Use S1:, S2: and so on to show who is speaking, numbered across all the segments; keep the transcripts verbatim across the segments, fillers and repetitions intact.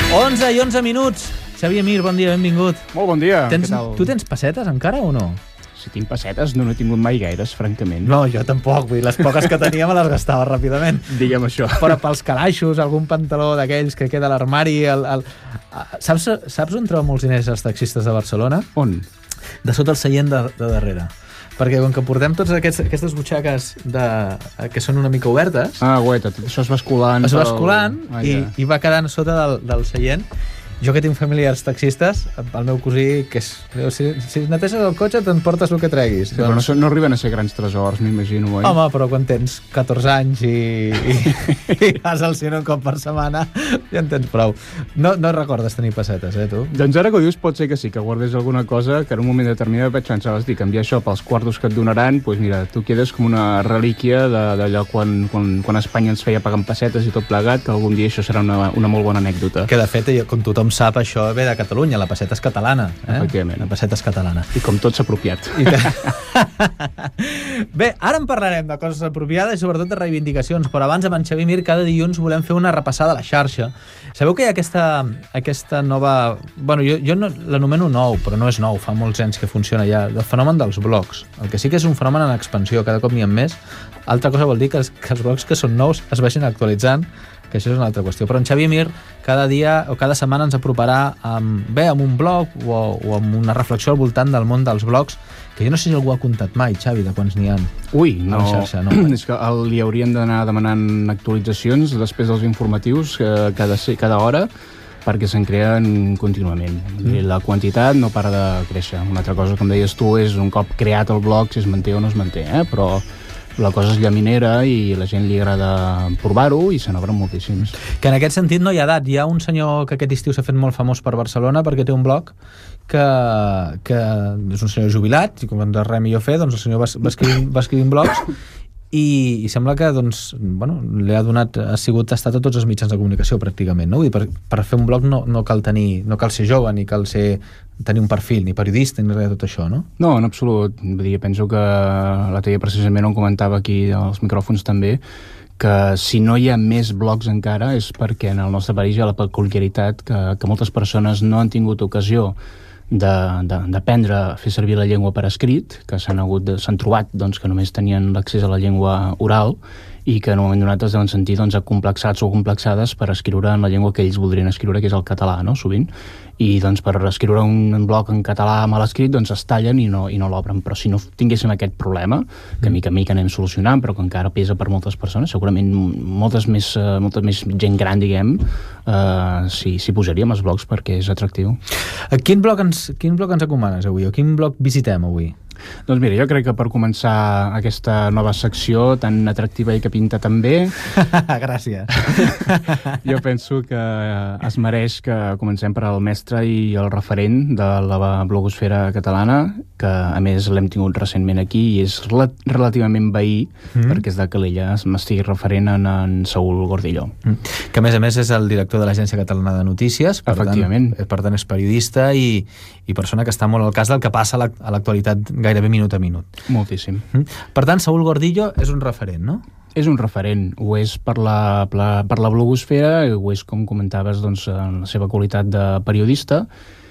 S1: onze i onze minuts. Xavier Mir, bon dia, benvingut.
S2: Molt bon dia.
S1: Tens, tu tens pessetes encara o no?
S2: Si tinc pessetes, no n'he tingut mai gaires, francament.
S1: No, jo tampoc, vull dir, les poques que tenia me les gastava ràpidament.
S2: Digue'm això.
S1: Però pels calaixos, algun pantaló d'aquells que queda a l'armari... El, el... Saps, saps on troben molts diners els taxistes de Barcelona?
S2: On?
S1: De sota el seient de, de darrere. Perquè com que portem totes aquests, aquestes butxaques de, que són una mica obertes...
S2: Ah, guaita, tot això es va escolant...
S1: Es va escolant
S2: pel... ah,
S1: i,
S2: ja.
S1: i va quedant sota del, del seient. Jo que tinc familiars taxistes, el meu cosí, que és... Si, si neteses el cotxe, te'n portes el que treguis.
S2: Sí, però no, no arriben a ser grans tresors, m'imagino, oi?
S1: Home, però quan tens catorze anys i, i, i vas al cine un cop per setmana, ja en tens prou. No, no recordes tenir pessetes, eh, tu?
S2: Doncs ara que ho dius, pot ser que sí, que guardés alguna cosa que en un moment determinat vaig pensar, vas dir, canviar això pels quartos que et donaran, doncs mira, tu quedes com una relíquia d'allò quan, quan, quan Espanya ens feia pagant pessetes i tot plegat, que algun dia això serà una, una molt bona anècdota.
S1: Que de fet, com tothom sap, això ve de Catalunya, la pesseta és catalana. Eh?
S2: Efectivament.
S1: La pesseta és catalana.
S2: I com tot s'ha apropiat.
S1: I que... Bé, ara en parlarem de coses apropiades i sobretot de reivindicacions, però abans amb en Xavier Mir cada dilluns volem fer una repassada a la xarxa. Sabeu que hi ha aquesta, aquesta nova... Bueno, jo, jo no, l'anomeno nou, però no és nou, fa molts anys que funciona ja, el fenomen dels blogs. El que sí que és un fenomen en expansió, cada cop n'hi ha més. Altra cosa vol dir que els, que els blogs que són nous es vagin actualitzant, que això és una altra qüestió. Però en Xavier Mir cada dia o cada setmana ens aproparà amb, bé, amb un blog o, o amb una reflexió al voltant del món dels blogs, que jo no sé si algú ha comptat mai, Xavi, de quants n'hi ha.
S2: Ui, no,
S1: a la xarxa, no.
S2: És que el, li haurien d'anar demanant actualitzacions després dels informatius eh, cada, cada hora, perquè se'n creen contínuament. Mm. La quantitat no para de créixer. Una altra cosa, com deies tu, és un cop creat el blog, si es manté o no es manté, eh? Però la cosa és llaminera i la gent li agrada provar-ho i se n'obren moltíssims.
S1: Que en aquest sentit no hi ha edat. Hi ha un senyor que aquest estiu s'ha fet molt famós per Barcelona perquè té un blog que, que és un senyor jubilat i com de res millor fer, doncs el senyor va, va, escrivint, va escrivint blogs i, i sembla que doncs, bueno, li ha donat, ha sigut estat a tots els mitjans de comunicació pràcticament, no? Vull dir, per, per fer un blog no, no cal tenir, no cal ser jove ni cal ser tenir un perfil, ni periodista, ni res de tot això, no?
S2: No, en absolut. Vull dir, penso que la Teia precisament on comentava aquí als micròfons també, que si no hi ha més blogs encara és perquè en el nostre país hi ha la peculiaritat que, que moltes persones no han tingut ocasió d'aprendre a fer servir la llengua per escrit, que s'han hagut s'han trobat doncs, que només tenien l'accés a la llengua oral i que en un moment donat es deuen sentir doncs, acomplexats o complexades per escriure en la llengua que ells voldrien escriure, que és el català, no? Sovint. I doncs, per escriure un blog en català mal escrit doncs es tallen i no, i no l'obren. Però si no tinguéssim aquest problema, que mica a mica anem solucionant, però que encara pesa per moltes persones, segurament moltes més, uh, molta més gent gran, diguem, uh, si, si posaríem els blogs perquè és atractiu.
S1: Quin blog ens, quin blog ens acomanes avui? O quin blog visitem avui?
S2: Doncs mira, jo crec que per començar aquesta nova secció tan atractiva i que pinta tan bé...
S1: Gràcies.
S2: Jo penso que es mereix que comencem per al mestre i el referent de la blogosfera catalana, que a més l'hem tingut recentment aquí i és rel relativament veí, mm. perquè és de Calella, m'estigui referent en, en Saúl Gordillo. Mm.
S1: Que a més a més és el director de l'Agència Catalana de Notícies, per
S2: efectivament.
S1: Tant, per tant és periodista i, i persona que està molt al cas del que passa a l'actualitat gairebé minut a minut.
S2: Moltíssim.
S1: Mm. Per tant, Saúl Gordillo és un referent, no?
S2: És un referent, ho és per la, per la, per la blogosfera, ho és, com comentaves, doncs, en la seva qualitat de periodista,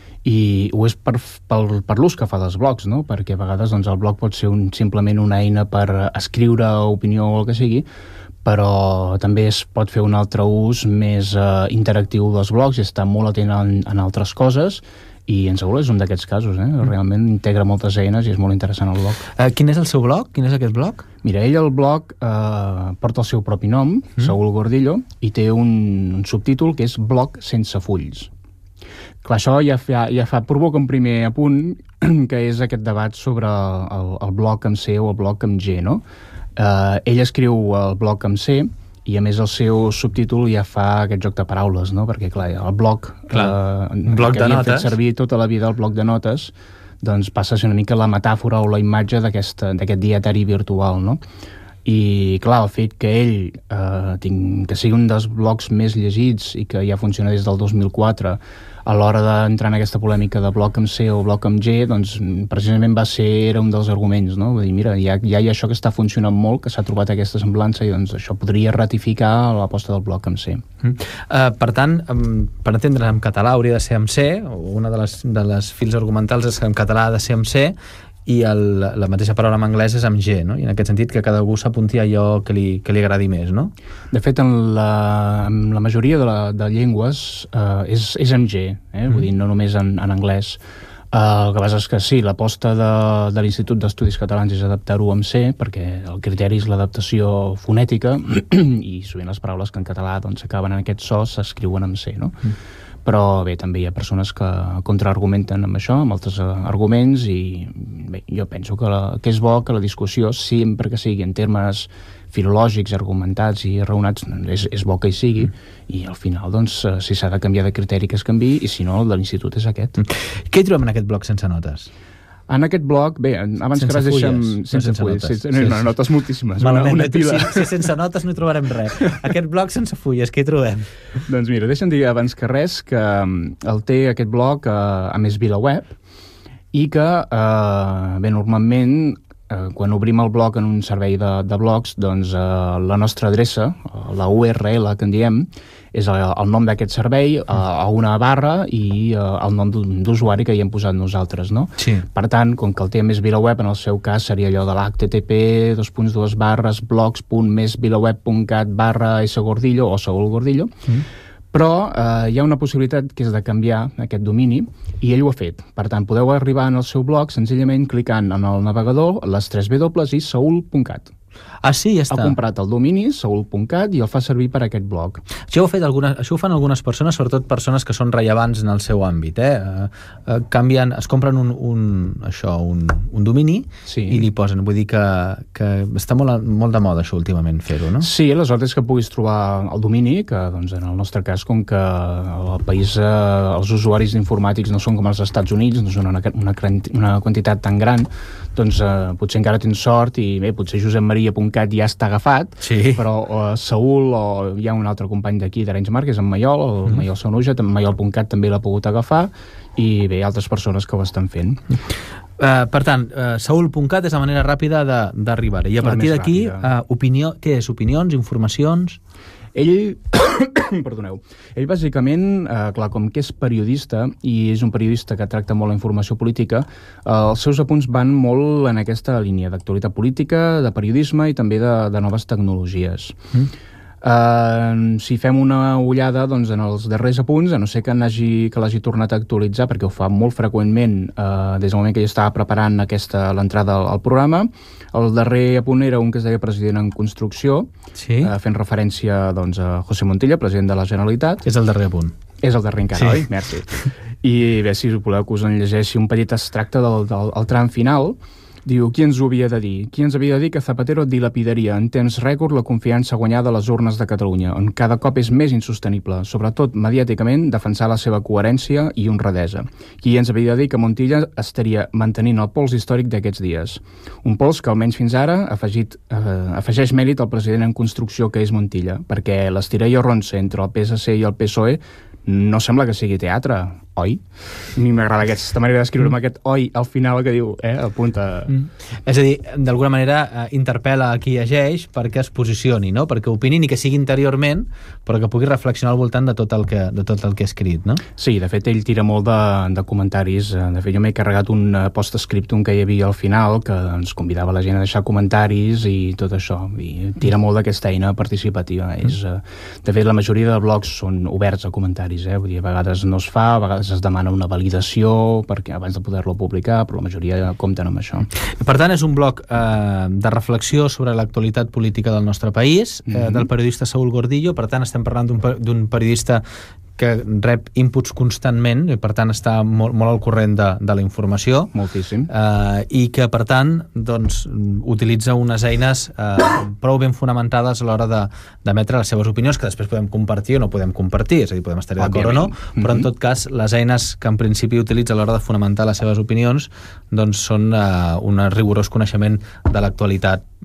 S2: i ho és per, per, per l'ús que fa dels blogs, no? Perquè a vegades doncs, el blog pot ser un, simplement una eina per escriure opinió o el que sigui, però també es pot fer un altre ús més eh, interactiu dels blogs i estar molt atent en, en altres coses, i en Saúl és un d'aquests casos, eh? Realment integra moltes eines i és molt interessant el blog.
S1: Uh, quin és el seu blog? Quin és aquest blog?
S2: Mira, ell el blog eh, porta el seu propi nom, mm. Saúl Gordillo, i té un, un subtítol que és Blog sense fulls. Clar, això ja fa, ja fa provoca un primer apunt, que és aquest debat sobre el, el blog amb C o el blog amb G, no? Eh, ell escriu el blog amb C, i a més el seu subtítol ja fa aquest joc de paraules, no? Perquè, clar, el blog,
S1: clar,
S2: eh,
S1: bloc
S2: que
S1: de
S2: havia
S1: notes.
S2: fet servir tota la vida el bloc de notes, doncs passa a ser una mica la metàfora o la imatge d'aquest dietari virtual, no? i clar, el fet que ell eh, tinc, que sigui un dels blogs més llegits i que ja funciona des del dos mil quatre, a l'hora d'entrar en aquesta polèmica de bloc amb C o bloc amb G, doncs precisament va ser, era un dels arguments, no? Vull dir, mira, ja, ja hi ha això que està funcionant molt, que s'ha trobat aquesta semblança i doncs això podria ratificar l'aposta del bloc amb C.
S1: Mm. Uh, per tant, um, per entendre en català hauria de ser amb C, una de les, de les fils argumentals és que en català ha de ser amb C, i el, la mateixa paraula en anglès és amb G, no? I en aquest sentit que cada algú s'apunti a allò que li, que li agradi més, no?
S2: De fet, en la, en la majoria de, la, de llengües eh, és, és amb G, eh? Mm. Vull dir, no només en, en anglès. Eh, el que passa és que sí, l'aposta de, de l'Institut d'Estudis Catalans és adaptar-ho amb C, perquè el criteri és l'adaptació fonètica i sovint les paraules que en català doncs, acaben en aquest so s'escriuen amb C, no? Mm. Però bé, també hi ha persones que contraargumenten amb això, amb altres arguments, i bé, jo penso que, la, que és bo que la discussió, sempre que sigui en termes filològics, argumentats i raonats, és, és bo que hi sigui, mm. i al final, doncs, si s'ha de canviar de criteri que es canviï, i si no, el de l'institut és aquest.
S1: Mm. Què hi trobem en aquest bloc sense notes?
S2: En aquest bloc, bé, abans
S1: sense
S2: que res deixem...
S1: Sense, sense fulles.
S2: Sense, no, no, notes moltíssimes.
S1: Malament,
S2: una, una pila.
S1: Si, si sense notes no hi trobarem res. Aquest bloc sense fulles, què hi trobem?
S2: Doncs mira, deixa'm dir abans que res que el té aquest bloc eh, a Més VilaWeb i que, eh, bé, normalment, eh, quan obrim el bloc en un servei de, de blocs, doncs eh, la nostra adreça, la U R L que en diem, és el, el nom d'aquest servei, a, a una barra i a, el nom d'usuari que hi hem posat nosaltres, no?
S1: Sí.
S2: Per tant, com que el té Més VilaWeb, en el seu cas seria allò de l'H T T P dos punts dos barres blogs punt més vilaweb punt cat barra S Gordillo o Saúl Gordillo, mm. però eh, hi ha una possibilitat que és de canviar aquest domini i ell ho ha fet. Per tant, podeu arribar en el seu blog senzillament clicant en el navegador les tres W i saúl punt cat.
S1: Ah, sí, ja està.
S2: Ha comprat el domini, saúl punt cat, i el fa servir per a aquest blog.
S1: Això ho, fet algunes, això ho fan algunes persones, sobretot persones que són rellevants en el seu àmbit. Eh? Eh, eh, canvien, es compren un, un, això, un, un domini sí. i li posen. Vull dir que, que està molt, molt de moda això últimament fer-ho, no?
S2: Sí, aleshores és que puguis trobar el domini, que doncs, en el nostre cas, com que el país, eh, els usuaris informàtics no són com els Estats Units, no són una, una, una quantitat tan gran, doncs eh, potser encara tens sort i bé, potser josep maria punt cat ja està agafat, sí. però eh, Saúl o hi ha un altre company d'aquí d'Arenys Mar, que és en Maiol, el mm. Maiol Sanuja, Maiol punt cat també l'ha pogut agafar i bé, altres persones que ho estan fent.
S1: Uh, per tant, uh, saúl punt cat és la manera ràpida d'arribar-hi. I a partir d'aquí, uh, opinió, què és? Opinions, informacions?
S2: Ell, perdoneu, ell bàsicament, eh, clar, com que és periodista i és un periodista que tracta molt la informació política, eh, els seus apunts van molt en aquesta línia d'actualitat política, de periodisme i també de, de noves tecnologies. Mm. Uh, si fem una ullada doncs, en els darrers apunts, a no ser que n'hagi que l'hagi tornat a actualitzar, perquè ho fa molt freqüentment uh, des del moment que ell estava preparant aquesta l'entrada al, al programa. El darrer apunt era un que es deia president en construcció, sí. uh, fent referència doncs, a José Montilla, president de la Generalitat.
S1: És el darrer apunt.
S2: És el darrer encara, sí. Oi? Merci. I bé, si voleu que us en llegeixi un petit extracte del, del, del tram final. Diu, qui ens ho havia de dir? Qui ens havia de dir que Zapatero dilapidaria en temps rècord la confiança guanyada a les urnes de Catalunya, on cada cop és més insostenible, sobretot mediàticament, defensar la seva coherència i honradesa. Qui ens havia de dir que Montilla estaria mantenint el pols històric d'aquests dies? Un pols que almenys fins ara afegit, eh, afegeix mèrit al president en construcció que és Montilla, perquè l'estirall i ronça entre el P S C i el P S O E no sembla que sigui teatre, oi? A mi m'agrada aquesta manera d'escriure amb aquest oi al final que diu, eh, apunta... Mm.
S1: És a dir, d'alguna manera eh, interpel·la a qui llegeix perquè es posicioni, no? Perquè opini ni que sigui interiorment, però que pugui reflexionar al voltant de tot el que, de tot el que ha escrit, no?
S2: Sí, de fet, ell tira molt de, de comentaris. De fet, jo m'he carregat un post-scriptum que hi havia al final que ens convidava la gent a deixar comentaris i tot això. I tira molt d'aquesta eina participativa. Mm. És, de fet, la majoria de blogs són oberts a comentaris, eh? Vull dir, a vegades no es fa, a vegades es demana una validació perquè abans de poder-lo publicar, però la majoria compten amb això.
S1: Per tant, és un blog eh, de reflexió sobre l'actualitat política del nostre país, eh, mm-hmm. del periodista Saúl Gordillo. Per tant, estem parlant d'un periodista que rep inputs constantment i per tant està molt, molt al corrent de, de la informació.
S2: Moltíssim.
S1: Eh, I que per tant doncs, utilitza unes eines eh, prou ben fonamentades a l'hora d'emetre les seves opinions, que després podem compartir o no podem compartir, és a dir, podem estar d'acord o no, però en tot cas les eines que en principi utilitza a l'hora de fonamentar les seves opinions doncs són eh, un rigorós coneixement de l'actualitat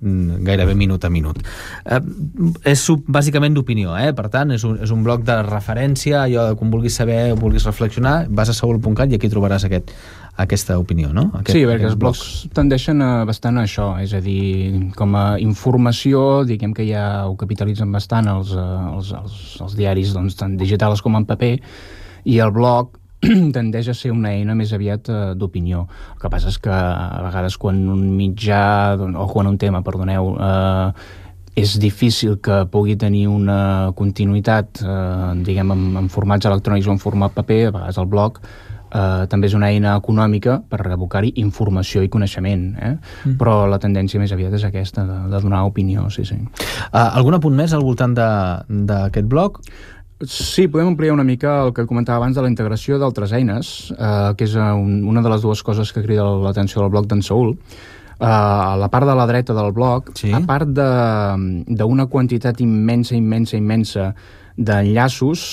S1: gairebé minut a minut. Eh, és bàsicament d'opinió, eh? Per tant, és un, és un bloc de referència, allò de quan vulguis saber o vulguis reflexionar, vas a saúl punt cat i aquí trobaràs aquest, aquesta opinió, no? Aquest,
S2: sí, perquè els blogs tendeixen a bastant a això, és a dir, com a informació, diguem que ja ho capitalitzen bastant els, els, els, els diaris, doncs, tant digitals com en paper, i el blog tendeix a ser una eina més aviat eh, d'opinió. El que passa és que a vegades quan un mitjà, o quan un tema, perdoneu, eh, és difícil que pugui tenir una continuïtat, eh, diguem, en, en formats electrònics o en format paper, a vegades el blog eh, també és una eina econòmica per abocar-hi informació i coneixement, eh? Mm. Però la tendència més aviat és aquesta, de, de donar opinió, sí, sí.
S1: Uh, algun apunt més al voltant d'aquest blog?
S2: Sí, podem ampliar una mica el que comentava abans de la integració d'altres eines, eh, que és un, una de les dues coses que crida l'atenció del blog d'en Saúl. Uh, a la part de la dreta del blog, sí. A part d'una quantitat immensa, immensa, immensa d'enllaços,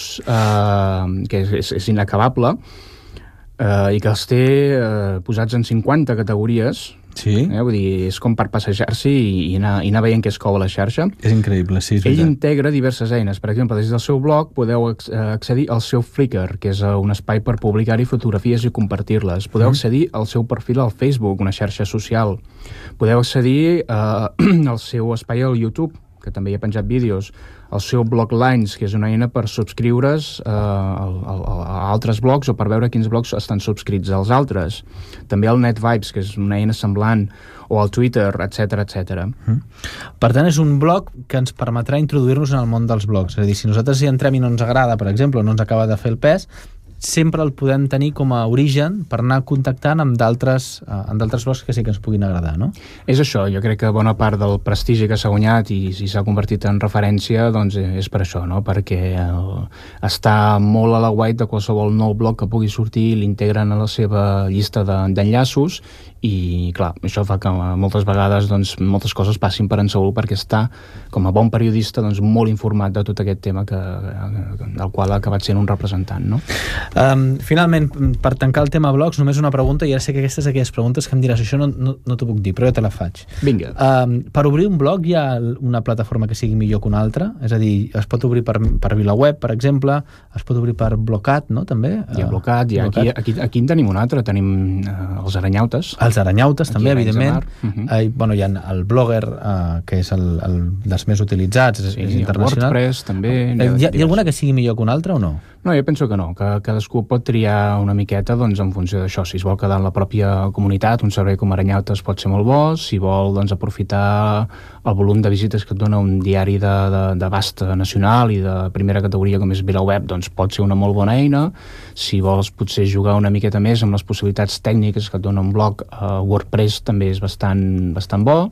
S2: uh, que és, és inacabable, uh, i que els té uh, posats en cinquanta categories.
S1: Sí.
S2: Eh? Vull dir, és com per passejar-s'hi i, i, anar, i anar veient què es cou a la xarxa.
S1: És increïble, sí. És
S2: Ell
S1: veritat.
S2: integra diverses eines. Per exemple, des del seu blog podeu accedir al seu Flickr, que és un espai per publicar-hi fotografies i compartir-les. Podeu mm. accedir al seu perfil al Facebook, una xarxa social. Podeu accedir eh, al seu espai al YouTube, que també hi ha penjat vídeos, el seu blog Lines, que és una eina per subscriure's eh, a, a, a altres blogs o per veure quins blogs estan subscrits als altres. També el NetVibes, que és una eina semblant, o el Twitter, etcètera, etcètera. Mm.
S1: Per tant, és un blog que ens permetrà introduir-nos en el món dels blogs. És a dir, si nosaltres hi entrem i no ens agrada, per exemple, o no ens acaba de fer el pes, sempre el podem tenir com a origen per anar contactant amb d'altres amb d'altres blogs que sí que ens puguin agradar, no?
S2: És això, jo crec que bona part del prestigi que s'ha guanyat i si s'ha convertit en referència, doncs és per això, no? Perquè el, està molt a la guait de qualsevol nou blog que pugui sortir, l'integren a la seva llista d'enllaços de, i, clar, això fa que moltes vegades doncs, moltes coses passin per en Saúl perquè està, com a bon periodista, doncs, molt informat de tot aquest tema que, del qual ha acabat sent un representant, no?
S1: Um, finalment, per tancar el tema blogs, només una pregunta, i ja sé que aquestes aquelles preguntes que em diràs, això no, no, no t'ho puc dir, però ja te la faig.
S2: Vinga.
S1: Um, per obrir un blog hi ha una plataforma que sigui millor que una altra? És a dir, es pot obrir per, per VilaWeb, per exemple, es pot obrir per Blocat, no?, també?
S2: Hi ha Blocat, hi ha, aquí, aquí, aquí en tenim un altre, tenim uh, els Aranyautes.
S1: Els Aranyautes, també, evidentment.
S2: Uh -huh.
S1: eh, bueno, hi ha el Blogger, uh, que és el, el dels més utilitzats, és,
S2: sí,
S1: és internacional.
S2: WordPress, també.
S1: Eh, hi, ha, hi ha alguna que sigui millor que una altra o no?
S2: No, jo penso que no, que cadascú pot triar una miqueta doncs, en funció d'això. Si es vol quedar en la pròpia comunitat, un servei com Aranyautes pot ser molt bo. Si vol doncs, aprofitar el volum de visites que et dona un diari d'abast nacional i de primera categoria com és VilaWeb, doncs pot ser una molt bona eina. Si vols potser jugar una miqueta més amb les possibilitats tècniques que et dona un blog, eh, WordPress també és bastant, bastant bo.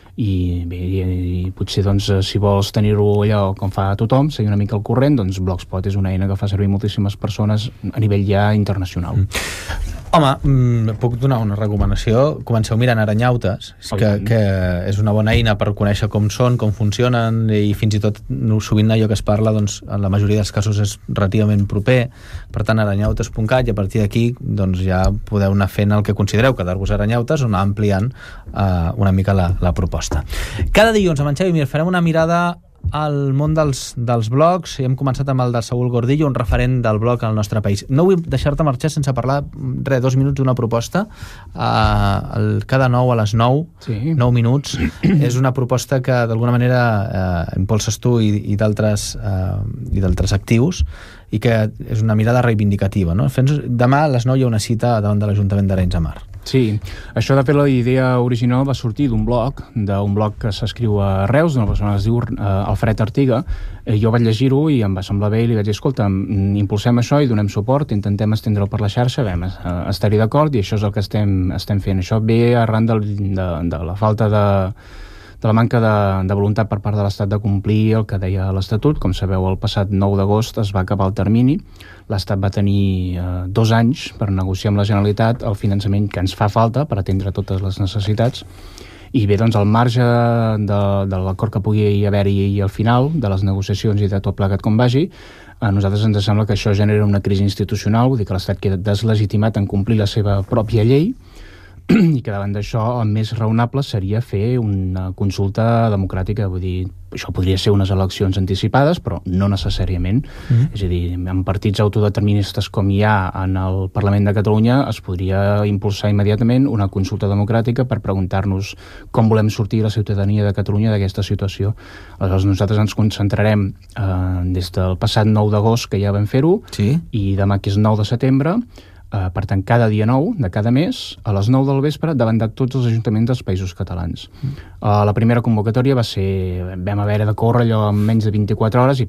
S2: I bé, i, i potser doncs, si vols tenir-ho allò com fa tothom, seguir una mica al corrent, doncs Blogspot és una eina que fa servir moltíssimes persones a nivell ja internacional. Mm.
S1: Home, mm, puc donar una recomanació. Comenceu mirant Aranyautes, que, que és una bona eina per conèixer com són, com funcionen, i fins i tot sovint allò que es parla, doncs, en la majoria dels casos és relativament proper. Per tant, aranyautes punt cat, i a partir d'aquí doncs, ja podeu anar fent el que considereu, quedar-vos a Aranyautes o anar ampliant uh, una mica la, la proposta. Cada dilluns amb en Xavi Mir farem una mirada al món dels, dels blogs. Hem començat amb el de Saúl Gordillo, un referent del blog al nostre país. No vull deixar-te marxar sense parlar res, dos minuts d'una proposta. Uh, el, cada nou a les nou,
S2: sí.
S1: nou minuts. És una proposta que d'alguna manera uh, impulses tu i, i d'altres uh, i d'altres actius, i que és una mirada reivindicativa, no? Demà a les nou hi ha una cita davant de l'Ajuntament d'Arenys de Mar.
S2: Sí, això de fet la idea original va sortir d'un blog, d'un blog que s'escriu a Reus, d'una persona que es diu uh, Alfred Artiga. Eh, jo vaig llegir-ho i em va semblar bé i li vaig dir, escolta, impulsem això i donem suport, intentem estendre-ho per la xarxa, vam uh, estar-hi d'acord i això és el que estem, estem fent. Això ve arran de, de, de la falta de de la manca de, de voluntat per part de l'Estat de complir el que deia l'Estatut. Com sabeu, el passat nou d'agost es va acabar el termini. L'Estat va tenir eh, dos anys per negociar amb la Generalitat el finançament que ens fa falta per atendre totes les necessitats. I bé, doncs, al marge de, de l'acord que pugui haver-hi al final, de les negociacions i de tot plegat com vagi, a nosaltres ens sembla que això genera una crisi institucional, vull dir que l'Estat queda deslegitimat en complir la seva pròpia llei. i que davant d'això el més raonable seria fer una consulta democràtica, vull dir, això podria ser unes eleccions anticipades, però no necessàriament. Mm. És a dir, en partits autodeterministes com hi ha en el Parlament de Catalunya es podria impulsar immediatament una consulta democràtica per preguntar-nos com volem sortir la ciutadania de Catalunya d'aquesta situació. Aleshores, nosaltres ens concentrarem eh, des del passat nou d'agost, que ja vam fer-ho, sí. i demà, que és nou de setembre, Uh, per tant, cada dia nou de cada mes, a les nou del vespre, davant de tots els ajuntaments dels països catalans. Mm. Uh, la primera convocatòria va ser... Vam haver de córrer allò en menys de vint-i-quatre hores i